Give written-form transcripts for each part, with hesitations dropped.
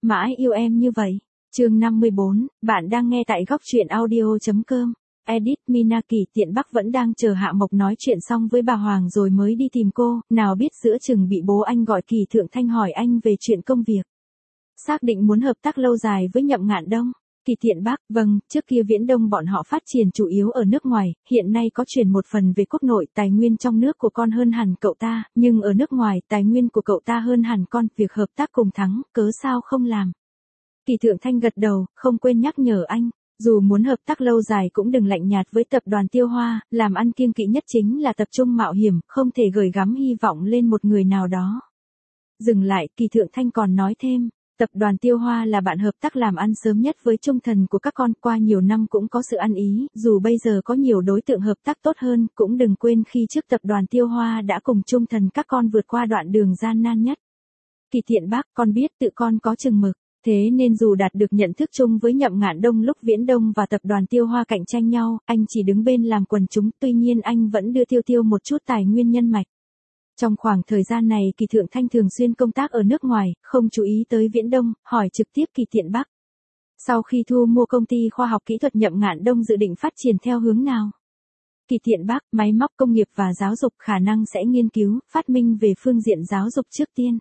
mãi yêu em như vậy. Chương 54, bạn đang nghe tại góc truyện audio.com. Edit Minaki Tiện Bắc vẫn đang chờ Hạ Mộc nói chuyện xong với bà Hoàng rồi mới đi tìm cô, nào biết giữa chừng bị bố anh gọi Kỳ Thượng Thanh hỏi anh về chuyện công việc. Xác định muốn hợp tác lâu dài với Nhậm Ngạn Đông. Kỳ Tiện Bắc, vâng, trước kia Viễn Đông bọn họ phát triển chủ yếu ở nước ngoài, hiện nay có chuyển một phần về quốc nội, tài nguyên trong nước của con hơn hẳn cậu ta, nhưng ở nước ngoài, tài nguyên của cậu ta hơn hẳn con, việc hợp tác cùng thắng, cớ sao không làm. Kỳ Thượng Thanh gật đầu, không quên nhắc nhở anh, dù muốn hợp tác lâu dài cũng đừng lạnh nhạt với tập đoàn Tiêu Hoa, làm ăn kiêng kỵ nhất chính là tập trung mạo hiểm, không thể gửi gắm hy vọng lên một người nào đó. Dừng lại, Kỳ Thượng Thanh còn nói thêm. Tập đoàn Tiêu Hoa là bạn hợp tác làm ăn sớm nhất với trung thần của các con, qua nhiều năm cũng có sự ăn ý, dù bây giờ có nhiều đối tượng hợp tác tốt hơn, cũng đừng quên khi trước tập đoàn Tiêu Hoa đã cùng trung thần các con vượt qua đoạn đường gian nan nhất. Kỳ Thiện Bác, con biết tự con có chừng mực, thế nên dù đạt được nhận thức chung với Nhậm Ngạn Đông lúc Viễn Đông và tập đoàn Tiêu Hoa cạnh tranh nhau, anh chỉ đứng bên làm quần chúng, tuy nhiên anh vẫn đưa Tiêu một chút tài nguyên nhân mạch. Trong khoảng thời gian này Kỳ Thượng Thanh thường xuyên công tác ở nước ngoài, không chú ý tới Viễn Đông, hỏi trực tiếp Kỳ Thiện Bắc. Sau khi thu mua công ty khoa học kỹ thuật Nhậm Ngạn Đông dự định phát triển theo hướng nào? Kỳ Thiện Bắc, máy móc công nghiệp và giáo dục khả năng sẽ nghiên cứu, phát minh về phương diện giáo dục trước tiên.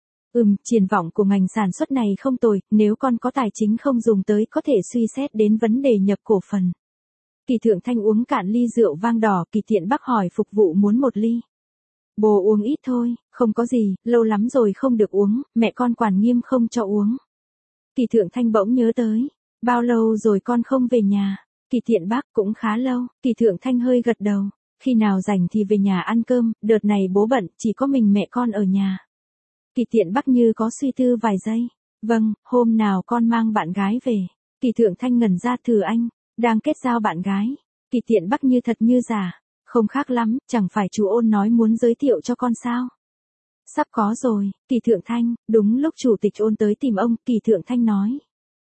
Triển vọng của ngành sản xuất này không tồi, nếu con có tài chính không dùng tới có thể suy xét đến vấn đề nhập cổ phần. Kỳ Thượng Thanh uống cạn ly rượu vang đỏ, Kỳ Thiện Bắc hỏi phục vụ muốn một ly. Bố uống ít thôi, không có gì, lâu lắm rồi không được uống, mẹ con quản nghiêm không cho uống. Kỳ Thượng Thanh bỗng nhớ tới, bao lâu rồi con không về nhà? Kỳ Thiện Bác cũng khá lâu, Kỳ Thượng Thanh hơi gật đầu, khi nào rảnh thì về nhà ăn cơm, đợt này bố bận, chỉ có mình mẹ con ở nhà. Kỳ Thiện Bác như có suy tư vài giây, vâng, hôm nào con mang bạn gái về. Kỳ Thượng Thanh ngẩn ra, thử anh, đang kết giao bạn gái. Kỳ Thiện Bác như thật như giả. Không khác lắm, chẳng phải chú Ôn nói muốn giới thiệu cho con sao? Sắp có rồi, Kỳ Thượng Thanh, đúng lúc chủ tịch Ôn tới tìm ông, Kỳ Thượng Thanh nói.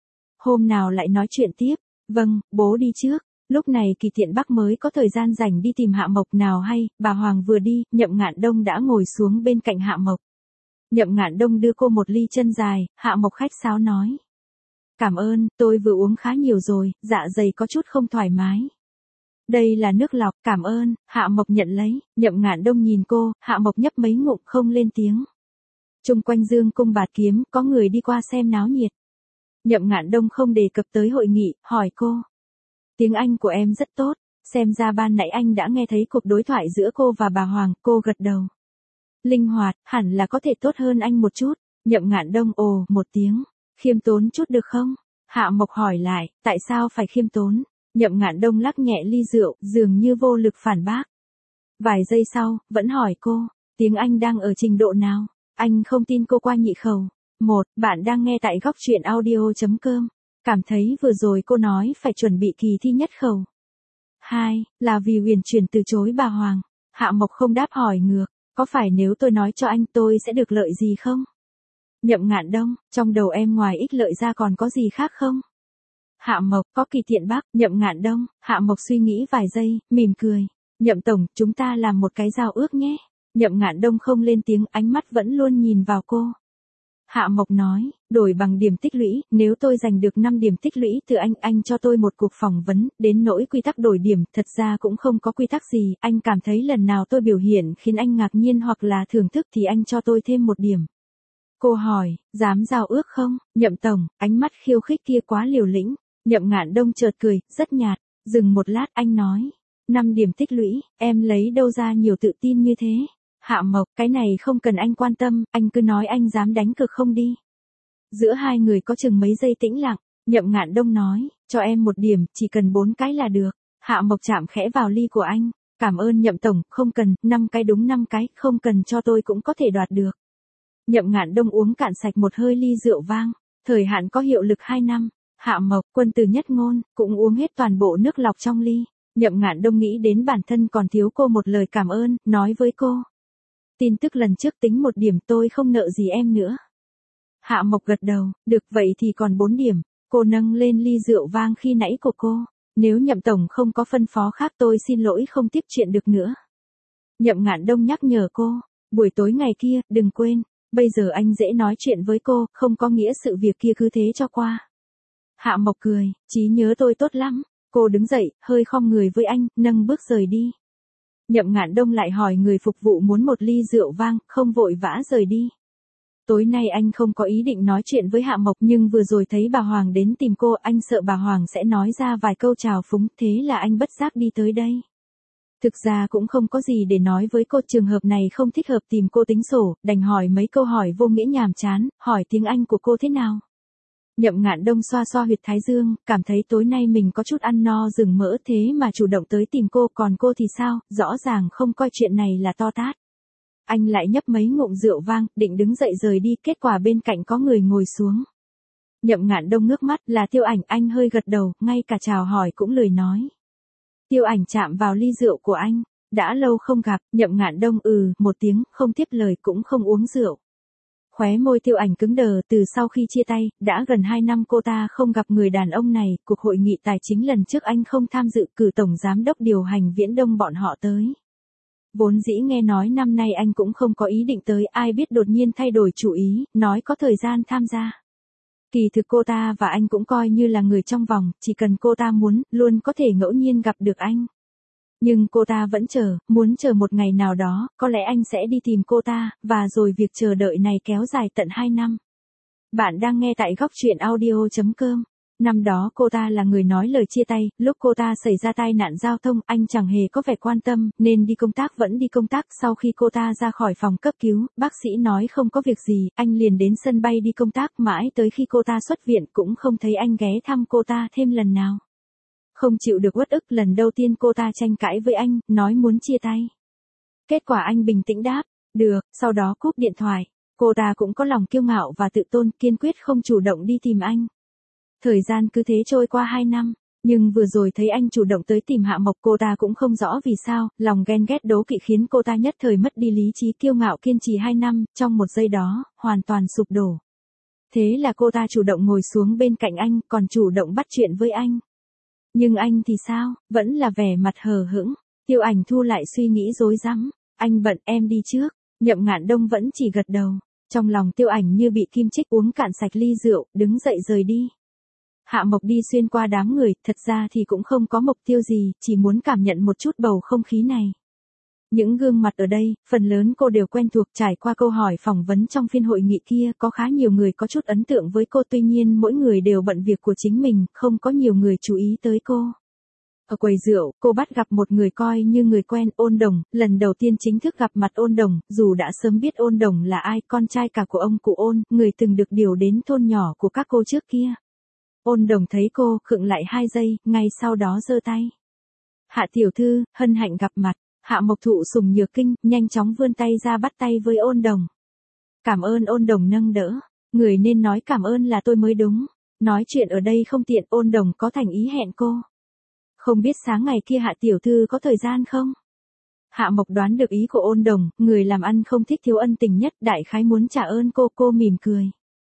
Hôm nào lại nói chuyện tiếp, vâng, bố đi trước. Lúc này Kỳ Thiện Bắc mới có thời gian rảnh đi tìm Hạ Mộc, nào hay, bà Hoàng vừa đi, Nhậm Ngạn Đông đã ngồi xuống bên cạnh Hạ Mộc. Nhậm Ngạn Đông đưa cô một ly chân dài, Hạ Mộc khách sáo nói. Cảm ơn, tôi vừa uống khá nhiều rồi, dạ dày có chút không thoải mái. Đây là nước lọc, cảm ơn, Hạ Mộc nhận lấy, Nhậm Ngạn Đông nhìn cô, Hạ Mộc nhấp mấy ngụm không lên tiếng. Chung quanh Dương cung bạt kiếm, có người đi qua xem náo nhiệt. Nhậm Ngạn Đông không đề cập tới hội nghị, hỏi cô. Tiếng Anh của em rất tốt, xem ra ban nãy anh đã nghe thấy cuộc đối thoại giữa cô và bà Hoàng, cô gật đầu. Linh hoạt, hẳn là có thể tốt hơn anh một chút. Nhậm Ngạn Đông ồ một tiếng, khiêm tốn chút được không? Hạ Mộc hỏi lại, tại sao phải khiêm tốn? Nhậm Ngạn Đông lắc nhẹ ly rượu, dường như vô lực phản bác. Vài giây sau, vẫn hỏi cô, tiếng Anh đang ở trình độ nào? Anh không tin cô qua nhị khẩu. Bạn đang nghe tại góc truyện audio.com. Cảm thấy vừa rồi cô nói phải chuẩn bị kỳ thi nhất khẩu. 2. Là vì Huyền Chuyển từ chối bà Hoàng. Hạ Mộc không đáp, hỏi ngược, có phải nếu tôi nói cho anh tôi sẽ được lợi gì không? Nhậm Ngạn Đông, trong đầu em ngoài ích lợi ra còn có gì khác không? Hạ Mộc, có Kỳ Thiện Bác, Nhậm Ngạn Đông. Hạ Mộc suy nghĩ vài giây, mỉm cười. Nhậm tổng, chúng ta làm một cái giao ước nhé. Nhậm Ngạn Đông không lên tiếng, ánh mắt vẫn luôn nhìn vào cô. Hạ Mộc nói, đổi bằng điểm tích lũy, nếu tôi giành được 5 điểm tích lũy từ anh cho tôi một cuộc phỏng vấn, đến nỗi quy tắc đổi điểm, thật ra cũng không có quy tắc gì, anh cảm thấy lần nào tôi biểu hiện khiến anh ngạc nhiên hoặc là thưởng thức thì anh cho tôi thêm 1 điểm. Cô hỏi, dám giao ước không? Nhậm tổng, ánh mắt khiêu khích kia quá liều lĩnh. Nhậm Ngạn Đông chợt cười, rất nhạt, dừng một lát anh nói, 5 điểm tích lũy, em lấy đâu ra nhiều tự tin như thế? Hạ Mộc, cái này không cần anh quan tâm, anh cứ nói anh dám đánh cược không đi. Giữa hai người có chừng mấy giây tĩnh lặng, Nhậm Ngạn Đông nói, cho em 1 điểm, chỉ cần 4 cái là được. Hạ Mộc chạm khẽ vào ly của anh, cảm ơn Nhậm tổng, không cần, 5 cái đúng 5 cái, không cần cho tôi cũng có thể đoạt được. Nhậm Ngạn Đông uống cạn sạch một hơi ly rượu vang, thời hạn có hiệu lực 2 năm. Hạ Mộc, quân từ nhất ngôn, cũng uống hết toàn bộ nước lọc trong ly. Nhậm Ngạn Đông nghĩ đến bản thân còn thiếu cô một lời cảm ơn, nói với cô. Tin tức lần trước tính 1 điểm, tôi không nợ gì em nữa. Hạ Mộc gật đầu, được vậy thì còn 4 điểm. Cô nâng lên ly rượu vang khi nãy của cô. Nếu Nhậm tổng không có phân phó khác tôi xin lỗi không tiếp chuyện được nữa. Nhậm Ngạn Đông nhắc nhở cô, buổi tối ngày kia, đừng quên, Bây giờ anh dễ nói chuyện với cô, không có nghĩa sự việc kia cứ thế cho qua. Hạ Mộc cười, trí nhớ tôi tốt lắm. Cô đứng dậy, hơi khom người với anh, nâng bước rời đi. Nhậm Ngạn Đông lại hỏi người phục vụ muốn một ly rượu vang, không vội vã rời đi. Tối nay anh không có ý định nói chuyện với Hạ Mộc nhưng vừa rồi thấy bà Hoàng đến tìm cô, anh sợ bà Hoàng sẽ nói ra vài câu chào phúng, thế là anh bất giác đi tới đây. Thực ra cũng không có gì để nói với cô, trường hợp này không thích hợp tìm cô tính sổ, đành hỏi mấy câu hỏi vô nghĩa nhàm chán, hỏi tiếng Anh của cô thế nào. Nhậm Ngạn Đông xoa xoa huyệt thái dương, cảm thấy tối nay mình có chút ăn no rừng mỡ thế mà chủ động tới tìm cô, còn cô thì sao, rõ ràng không coi chuyện này là to tát. Anh lại nhấp mấy ngụm rượu vang, định đứng dậy rời đi, kết quả bên cạnh có người ngồi xuống. Nhậm Ngạn Đông ngước mắt, là Tiêu Ảnh, anh hơi gật đầu, ngay cả chào hỏi cũng lười nói. Tiêu Ảnh chạm vào ly rượu của anh, đã lâu không gặp, Nhậm Ngạn Đông một tiếng, không tiếp lời cũng không uống rượu. Khóe môi Tiêu Ảnh cứng đờ, từ sau khi chia tay, đã gần 2 năm cô ta không gặp người đàn ông này, cuộc hội nghị tài chính lần trước anh không tham dự, cử tổng giám đốc điều hành Viễn Đông bọn họ tới. Vốn dĩ nghe nói năm nay anh cũng không có ý định tới, ai biết đột nhiên thay đổi chủ ý, nói có thời gian tham gia. Kỳ thực cô ta và anh cũng coi như là người trong vòng, chỉ cần cô ta muốn, luôn có thể ngẫu nhiên gặp được anh. Nhưng cô ta vẫn chờ, muốn chờ một ngày nào đó, có lẽ anh sẽ đi tìm cô ta, và rồi việc chờ đợi này kéo dài tận 2 năm. Bạn đang nghe tại góc truyện audio.com. Năm đó cô ta là người nói lời chia tay, lúc cô ta xảy ra tai nạn giao thông, anh chẳng hề có vẻ quan tâm, nên đi công tác vẫn đi công tác. Sau khi cô ta ra khỏi phòng cấp cứu, bác sĩ nói không có việc gì, anh liền đến sân bay đi công tác, mãi tới khi cô ta xuất viện cũng không thấy anh ghé thăm cô ta thêm lần nào. Không chịu được uất ức, lần đầu tiên cô ta tranh cãi với anh, nói muốn chia tay. Kết quả anh bình tĩnh đáp, được, sau đó cúp điện thoại. Cô ta cũng có lòng kiêu ngạo và tự tôn, kiên quyết không chủ động đi tìm anh. Thời gian cứ thế trôi qua 2 năm, nhưng vừa rồi thấy anh chủ động tới tìm Hạ Mộc, cô ta cũng không rõ vì sao, lòng ghen ghét đố kỵ khiến cô ta nhất thời mất đi lý trí, kiêu ngạo kiên trì 2 năm, trong một giây đó, hoàn toàn sụp đổ. Thế là cô ta chủ động ngồi xuống bên cạnh anh, còn chủ động bắt chuyện với anh. Nhưng anh thì sao, vẫn là vẻ mặt hờ hững. Tiêu Ảnh thu lại suy nghĩ rối rắm, anh bận, em đi trước. Nhậm Ngạn Đông vẫn chỉ gật đầu, trong lòng Tiêu Ảnh như bị kim chích, uống cạn sạch ly rượu, đứng dậy rời đi. Hạ Mộc đi xuyên qua đám người, thật ra thì cũng không có mục tiêu gì, chỉ muốn cảm nhận một chút bầu không khí này. Những gương mặt ở đây, phần lớn cô đều quen thuộc, trải qua câu hỏi phỏng vấn trong phiên hội nghị kia, có khá nhiều người có chút ấn tượng với cô, tuy nhiên mỗi người đều bận việc của chính mình, không có nhiều người chú ý tới cô. Ở quầy rượu, cô bắt gặp một người coi như người quen, Ôn Đồng, lần đầu tiên chính thức gặp mặt Ôn Đồng, dù đã sớm biết Ôn Đồng là ai, con trai cả của ông cụ Ôn, người từng được điều đến thôn nhỏ của các cô trước kia. Ôn Đồng thấy cô, khựng lại 2 giây, ngay sau đó giơ tay. Hạ tiểu thư, hân hạnh gặp mặt. Hạ Mộc thụ sủng nhược kinh, nhanh chóng vươn tay ra bắt tay với Ôn Đồng. Cảm ơn. Ôn Đồng nâng đỡ. Người nên nói cảm ơn là tôi mới đúng. Nói chuyện ở đây không tiện, Ôn Đồng có thành ý hẹn cô. Không biết sáng ngày kia Hạ tiểu thư có thời gian không? Hạ Mộc đoán được ý của Ôn Đồng, người làm ăn không thích thiếu ân tình nhất, đại khái muốn trả ơn cô mỉm cười.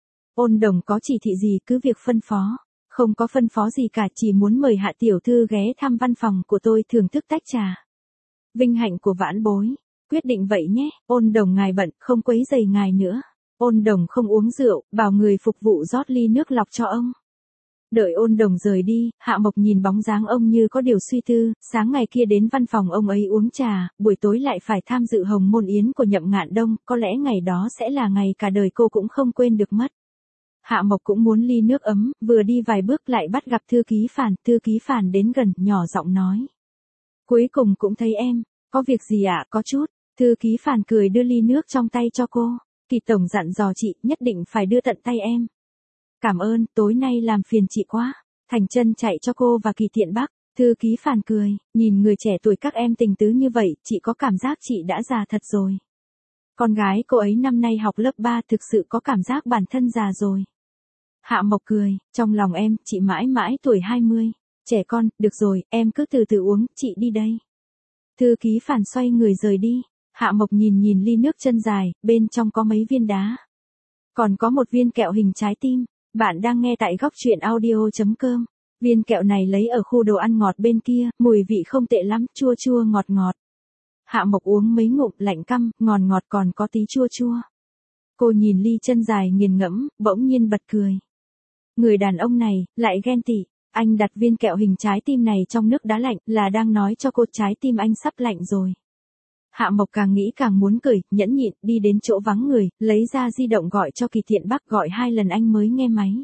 Ôn Đồng có chỉ thị gì cứ việc phân phó. Không có phân phó gì cả, chỉ muốn mời Hạ tiểu thư ghé thăm văn phòng của tôi thưởng thức tách trà. Vinh hạnh của vãn bối. Quyết định vậy nhé, Ôn Đồng ngài bận, không quấy rầy ngài nữa. Ôn Đồng không uống rượu, bảo người phục vụ rót ly nước lọc cho ông. Đợi Ôn Đồng rời đi, Hạ Mộc nhìn bóng dáng ông như có điều suy tư, sáng ngày kia đến văn phòng ông ấy uống trà, buổi tối lại phải tham dự hồng môn yến của Nhậm Ngạn Đông, có lẽ ngày đó sẽ là ngày cả đời cô cũng không quên được mất. Hạ Mộc cũng muốn ly nước ấm, vừa đi vài bước lại bắt gặp thư ký Phản đến gần, nhỏ giọng nói. Cuối cùng cũng thấy em, có việc gì ạ? Có chút. Thư ký Phản cười đưa ly nước trong tay cho cô. Kỳ tổng dặn dò chị, nhất định phải đưa tận tay em. Cảm ơn, tối nay làm phiền chị quá. Thành chân chạy cho cô và Kỳ Tiện Bắc. Thư ký Phản cười, nhìn người trẻ tuổi các em tình tứ như vậy, chị có cảm giác chị đã già thật rồi. Con gái cô ấy năm nay học lớp 3 thực sự có cảm giác bản thân già rồi. Hạ Mộc cười, trong lòng em, chị mãi mãi tuổi 20. Trẻ con, được rồi, em cứ từ từ uống, chị đi đây. Thư ký Phản xoay người rời đi. Hạ Mộc nhìn ly nước chân dài, bên trong có mấy viên đá. Còn có một viên kẹo hình trái tim. Bạn đang nghe tại góc truyện audio.com. Viên kẹo này lấy ở khu đồ ăn ngọt bên kia, mùi vị không tệ lắm, chua chua ngọt ngọt. Hạ Mộc uống mấy ngụm, lạnh căm, ngọt ngọt còn có tí chua chua. Cô nhìn ly chân dài nghiền ngẫm, bỗng nhiên bật cười. Người đàn ông này, lại ghen tị. Anh đặt viên kẹo hình trái tim này trong nước đá lạnh, là đang nói cho cô trái tim anh sắp lạnh rồi. Hạ Mộc càng nghĩ càng muốn cười, nhẫn nhịn, đi đến chỗ vắng người, lấy ra di động gọi cho Kỳ Thiện Bắc, gọi 2 lần anh mới nghe máy.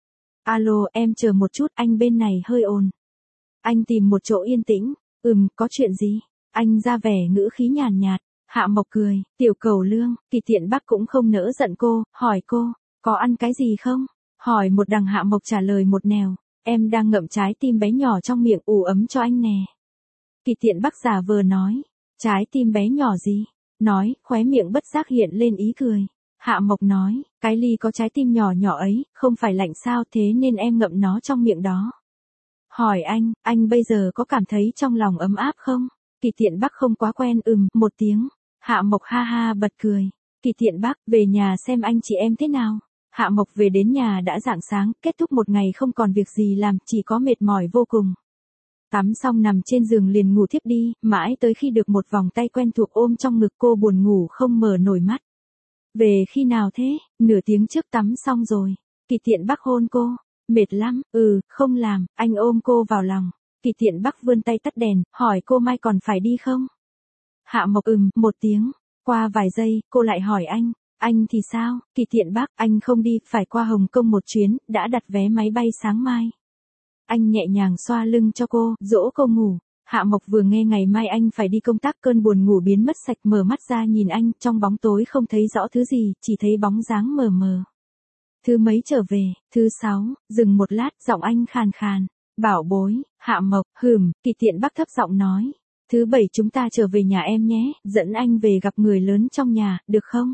Alo, em chờ một chút, anh bên này hơi ồn. Anh tìm một chỗ yên tĩnh. Có chuyện gì? Anh ra vẻ ngữ khí nhàn nhạt. Hạ Mộc cười, tiểu cầu lương. Kỳ Thiện Bắc cũng không nỡ giận cô, hỏi cô, có ăn cái gì không? Hỏi một đằng Hạ Mộc trả lời một nẻo, em đang ngậm trái tim bé nhỏ trong miệng ủ ấm cho anh nè. Kỳ Thiện Bắc giả vờ nói, trái tim bé nhỏ gì? Nói, khóe miệng bất giác hiện lên ý cười. Hạ Mộc nói, cái ly có trái tim nhỏ nhỏ ấy, không phải lạnh sao, thế nên em ngậm nó trong miệng đó. Hỏi anh bây giờ có cảm thấy trong lòng ấm áp không? Kỳ Thiện Bắc không quá quen, một tiếng. Hạ Mộc ha ha bật cười. Kỳ Thiện Bắc, về nhà xem anh chị em thế nào. Hạ Mộc về đến nhà đã rạng sáng, kết thúc một ngày không còn việc gì làm, chỉ có mệt mỏi vô cùng. Tắm xong nằm trên giường liền ngủ thiếp đi, mãi tới khi được một vòng tay quen thuộc ôm trong ngực cô buồn ngủ không mở nổi mắt. Về khi nào thế? Nửa tiếng trước tắm xong rồi. Kỳ Thiện Bắc hôn cô. Mệt lắm, không làm, anh ôm cô vào lòng. Kỳ Thiện Bắc vươn tay tắt đèn, hỏi cô mai còn phải đi không? Hạ Mộc một tiếng. Qua vài giây, cô lại hỏi anh thì sao? Kỳ Thiện Bắc, anh không đi, phải qua Hồng Kông một chuyến, đã đặt vé máy bay sáng mai. Anh nhẹ nhàng xoa lưng cho cô, dỗ cô ngủ. Hạ Mộc vừa nghe ngày mai anh phải đi công tác, cơn buồn ngủ biến mất sạch, mở mắt ra nhìn anh, trong bóng tối không thấy rõ thứ gì, chỉ thấy bóng dáng mờ mờ. Thứ mấy trở về? Thứ 6, dừng một lát, giọng anh khàn khàn. Bảo bối. Hạ Mộc, Kỳ Thiện Bắc thấp giọng nói. Thứ 7 chúng ta trở về nhà em nhé, dẫn anh về gặp người lớn trong nhà, được không?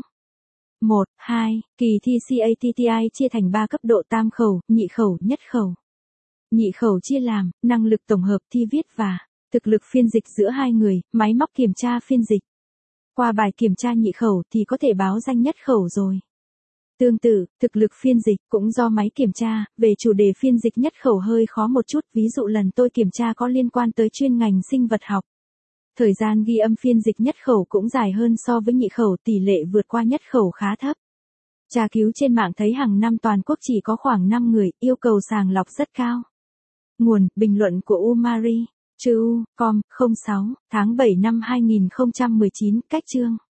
1, 2, kỳ thi CATTI chia thành 3 cấp độ: tam khẩu, nhị khẩu, nhất khẩu. Nhị khẩu chia làm, năng lực tổng hợp, thi viết và thực lực phiên dịch giữa hai người, máy móc kiểm tra phiên dịch. Qua bài kiểm tra nhị khẩu thì có thể báo danh nhất khẩu rồi. Tương tự, thực lực phiên dịch cũng do máy kiểm tra, về chủ đề phiên dịch nhất khẩu hơi khó một chút, ví dụ lần tôi kiểm tra có liên quan tới chuyên ngành sinh vật học. Thời gian ghi âm phiên dịch nhất khẩu cũng dài hơn so với nhị khẩu, tỷ lệ vượt qua nhất khẩu khá thấp. Tra cứu trên mạng thấy hàng năm toàn quốc chỉ có khoảng 5 người, yêu cầu sàng lọc rất cao. Nguồn, bình luận của Umari, com, 06, tháng 7 năm 2019, cách chương.